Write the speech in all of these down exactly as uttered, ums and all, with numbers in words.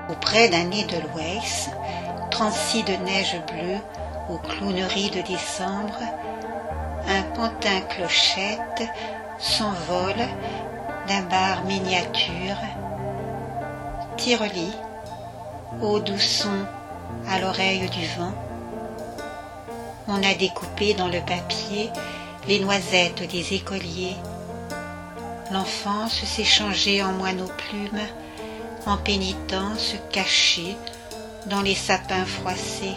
Auprès d'un nez de l'Ouest, trente-six de neige bleue aux clowneries de décembre, un pantin clochette s'envole d'un bar miniature, tireli, au doux son à l'oreille du vent. On a découpé dans le papier les noisettes des écoliers. L'enfance s'est changée en moineau plume, en pénitence cachée dans les sapins froissés.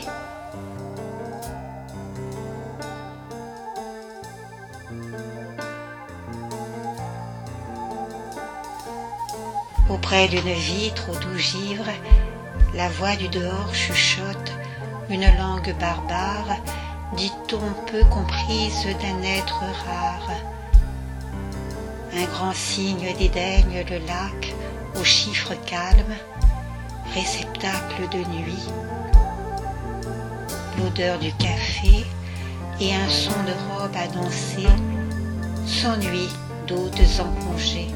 Auprès d'une vitre au doux givre, la voix du dehors chuchote une langue barbare, dit-on peu comprise d'un être rare. Un grand signe dédaigne le lac aux chiffres calmes, réceptacle de nuit. L'odeur du café et un son de robe à danser s'ennuient d'hôtes en congé.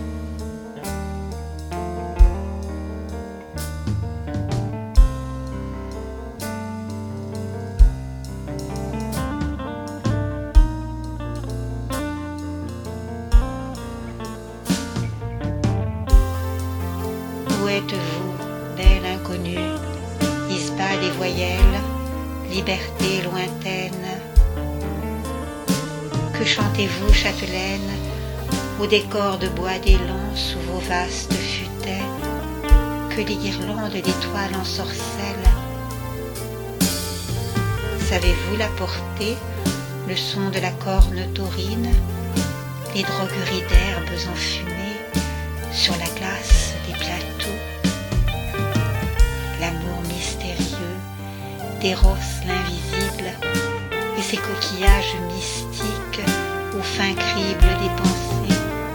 Où êtes-vous, belle inconnue, isba des voyelles, liberté lointaine? Que chantez-vous, châtelaine, au décor de bois d'élan sous vos vastes futaies, que les guirlandes d'étoiles ensorcellent? Savez-vous la porter, le son de la corne taurine, les drogueries d'herbes enfumées sur la glace des plateaux, l'amour mystérieux d'Eros l'invisible et ses coquillages mystiques aux fins cribles des pensées?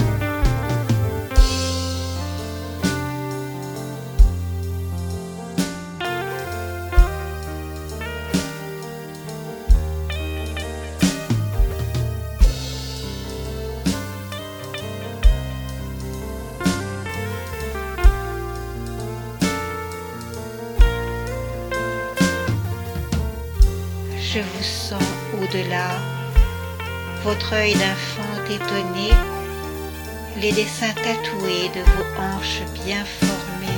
Je vous sens au-delà, votre œil d'enfant étonné, les dessins tatoués de vos hanches bien formées.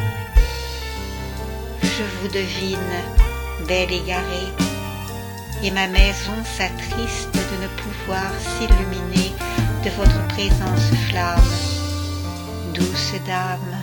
Je vous devine, belle égarée, et ma maison s'attriste de ne pouvoir s'illuminer de votre présence flamme, douce dame.